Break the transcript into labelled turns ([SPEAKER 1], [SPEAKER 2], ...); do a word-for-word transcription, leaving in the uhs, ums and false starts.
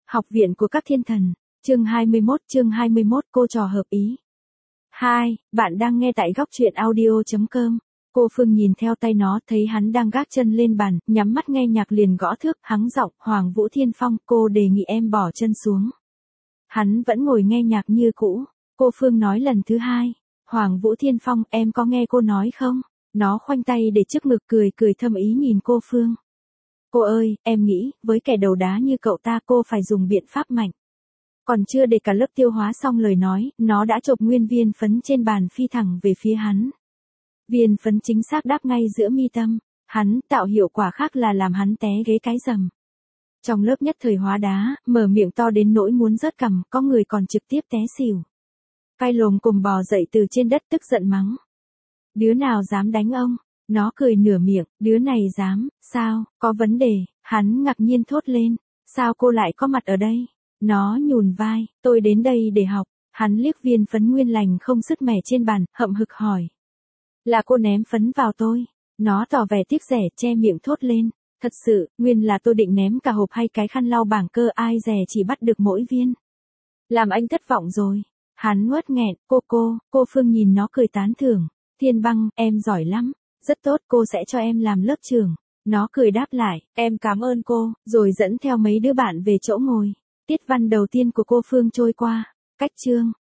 [SPEAKER 1] Học viện của các thiên thần, chương hai mươi mốt, chương hai mươi mốt cô trò hợp ý. hai, bạn đang nghe tại góc truyện audio chấm com. Cô Phương nhìn theo tay nó, thấy hắn đang gác chân lên bàn, nhắm mắt nghe nhạc liền gõ thước, hắng giọng, Hoàng Vũ Thiên Phong, cô đề nghị em bỏ chân xuống. Hắn vẫn ngồi nghe nhạc như cũ. Cô Phương nói lần thứ hai, Hoàng Vũ Thiên Phong, em có nghe cô nói không? Nó khoanh tay để trước ngực cười cười thâm ý nhìn cô Phương. Cô ơi, em nghĩ, với kẻ đầu đá như cậu ta cô phải dùng biện pháp mạnh. Còn chưa để cả lớp tiêu hóa xong lời nói, nó đã chộp nguyên viên phấn trên bàn phi thẳng về phía hắn. Viên phấn chính xác đáp ngay giữa mi tâm, hắn tạo hiệu quả khác là làm hắn té ghế cái rầm. Trong lớp nhất thời hóa đá, mở miệng to đến nỗi muốn rớt cằm, có người còn trực tiếp té xỉu. Vai lồm cồm bò dậy từ trên đất tức giận mắng. Đứa nào dám đánh ông? Nó cười nửa miệng, đứa này dám, sao, có vấn đề, hắn ngạc nhiên thốt lên, sao cô lại có mặt ở đây? Nó nhún vai, tôi đến đây để học, hắn liếc viên phấn nguyên lành không sứt mẻ trên bàn, hậm hực hỏi. Là cô ném phấn vào tôi, nó tỏ vẻ tiếc rẻ che miệng thốt lên, thật sự, nguyên là tôi định ném cả hộp hay cái khăn lau bảng cơ ai dè chỉ bắt được mỗi viên. Làm anh thất vọng rồi, hắn nuốt nghẹn, cô cô, cô Phương nhìn nó cười tán thưởng, Thiên Băng, em giỏi lắm. Rất tốt, cô sẽ cho em làm lớp trưởng. Nó cười đáp lại, em cảm ơn cô, rồi dẫn theo mấy đứa bạn về chỗ ngồi. Tiết văn đầu tiên của cô Phương trôi qua. Cách chương.